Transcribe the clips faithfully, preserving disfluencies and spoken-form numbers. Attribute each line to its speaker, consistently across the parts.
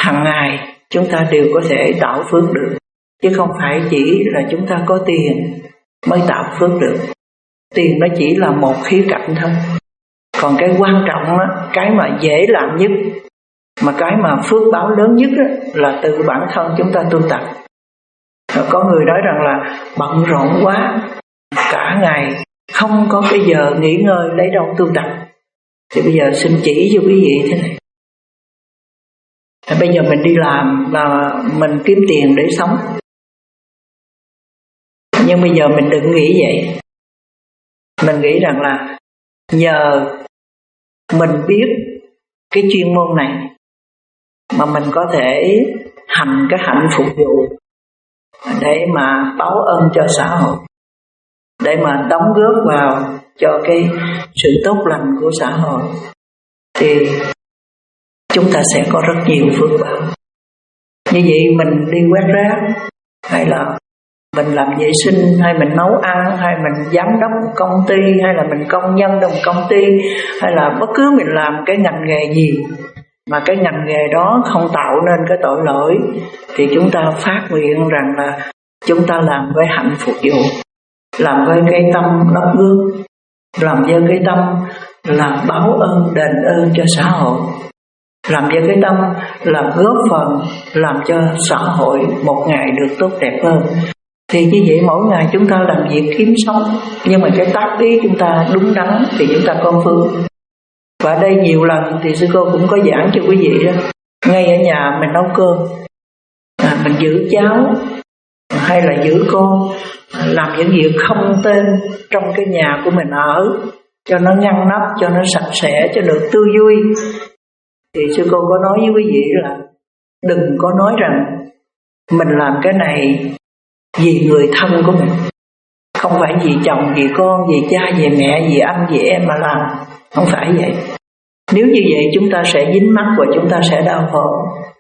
Speaker 1: hàng ngày chúng ta đều có thể tạo phước được, chứ không phải chỉ là chúng ta có tiền mới tạo phước được. Tiền nó chỉ là một khía cạnh thôi, còn cái quan trọng á, cái mà dễ làm nhất, mà cái mà phước báo lớn nhất á, là từ bản thân chúng ta tu tập. Rồi có người nói rằng là bận rộn quá, cả ngày không có cái giờ nghỉ ngơi, lấy đâu tu tập. Thì bây giờ xin chỉ cho quý vị thế này. Thì bây giờ mình đi làm là mình kiếm tiền để sống, nhưng bây giờ mình đừng nghĩ vậy. Mình nghĩ rằng là nhờ mình biết cái chuyên môn này mà mình có thể hành cái hạnh phục vụ để mà báo ơn cho xã hội, để mà đóng góp vào cho cái sự tốt lành của xã hội, thì chúng ta sẽ có rất nhiều phước báo. Như vậy mình đi quét rác, hay là mình làm vệ sinh, hay mình nấu ăn, hay mình giám đốc một công ty, hay là mình công nhân trong một công ty, hay là bất cứ mình làm cái ngành nghề gì mà cái ngành nghề đó không tạo nên cái tội lỗi, thì chúng ta phát nguyện rằng là chúng ta làm với hạnh phục vụ, làm với cái tâm đóng góp, làm với cái tâm là báo ơn đền ơn cho xã hội, làm với cái tâm là góp phần làm cho xã hội một ngày được tốt đẹp hơn. Thì như vậy mỗi ngày chúng ta làm việc kiếm sống, nhưng mà cái tác ý chúng ta đúng đắn thì chúng ta có phước. Và đây nhiều lần thì sư cô cũng có giảng cho quý vị đó. Ngay ở nhà mình nấu cơm, à, mình giữ cháu hay là giữ con, làm những việc không tên trong cái nhà của mình ở, cho nó ngăn nắp, cho nó sạch sẽ, cho được tươi vui. Thì sư cô có nói với quý vị là đừng có nói rằng mình làm cái này vì người thân của mình, không phải vì chồng, vì con, vì cha, vì mẹ, vì anh, vì em mà làm. Không phải vậy. Nếu như vậy chúng ta sẽ dính mắc và chúng ta sẽ đau khổ.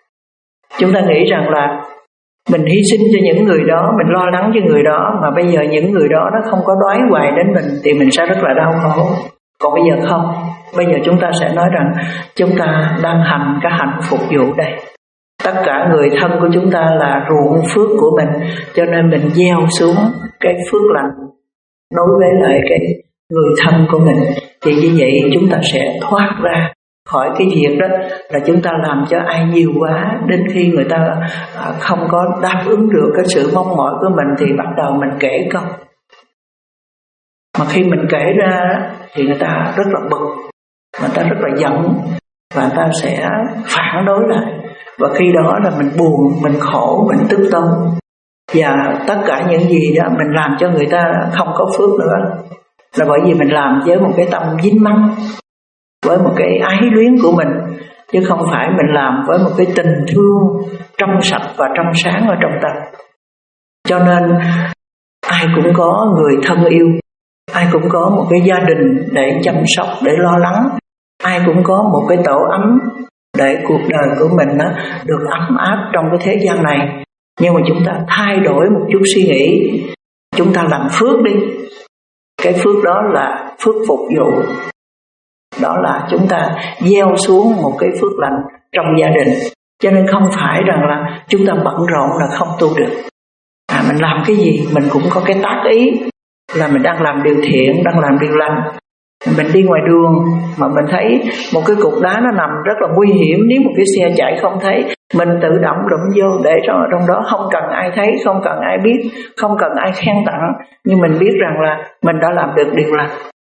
Speaker 1: Chúng ta nghĩ rằng là mình hy sinh cho những người đó, mình lo lắng cho người đó, mà bây giờ những người đó nó không có đoái hoài đến mình thì mình sẽ rất là đau khổ. Còn bây giờ không, bây giờ chúng ta sẽ nói rằng chúng ta đang hành cái hạnh phục vụ đây. Tất cả người thân của chúng ta là ruộng phước của mình, cho nên mình gieo xuống cái phước lành đối với lại cái người thân của mình. Thì như vậy chúng ta sẽ thoát ra khỏi cái việc đó là chúng ta làm cho ai nhiều quá, đến khi người ta không có đáp ứng được cái sự mong mỏi của mình thì bắt đầu mình kể công. Mà khi mình kể ra thì người ta rất là bực, người ta rất là giận, và người ta sẽ phản đối lại. Và khi đó là mình buồn, mình khổ, mình tức tối, và tất cả những gì đó mình làm cho người ta không có phước nữa, là bởi vì mình làm với một cái tâm dính mắc, với một cái ái luyến của mình, chứ không phải mình làm với một cái tình thương trong sạch và trong sáng ở trong tâm. Cho nên ai cũng có người thân yêu, ai cũng có một cái gia đình để chăm sóc, để lo lắng, ai cũng có một cái tổ ấm để cuộc đời của mình nó được ấm áp trong cái thế gian này. Nhưng mà chúng ta thay đổi một chút suy nghĩ, chúng ta làm phước đi. Cái phước đó là phước phục vụ, đó là chúng ta gieo xuống một cái phước lành trong gia đình. Cho nên không phải rằng là chúng ta bận rộn là không tu được. À, mình làm cái gì mình cũng có cái tác ý là mình đang làm điều thiện, đang làm điều lành. Mình đi ngoài đường mà mình thấy một cái cục đá nó nằm rất là nguy hiểm, nếu một cái xe chạy không thấy, mình tự động lụm vô để cho trong đó, không cần ai thấy, không cần ai biết, không cần ai khen tặng, nhưng mình biết rằng là mình đã làm được điều lành.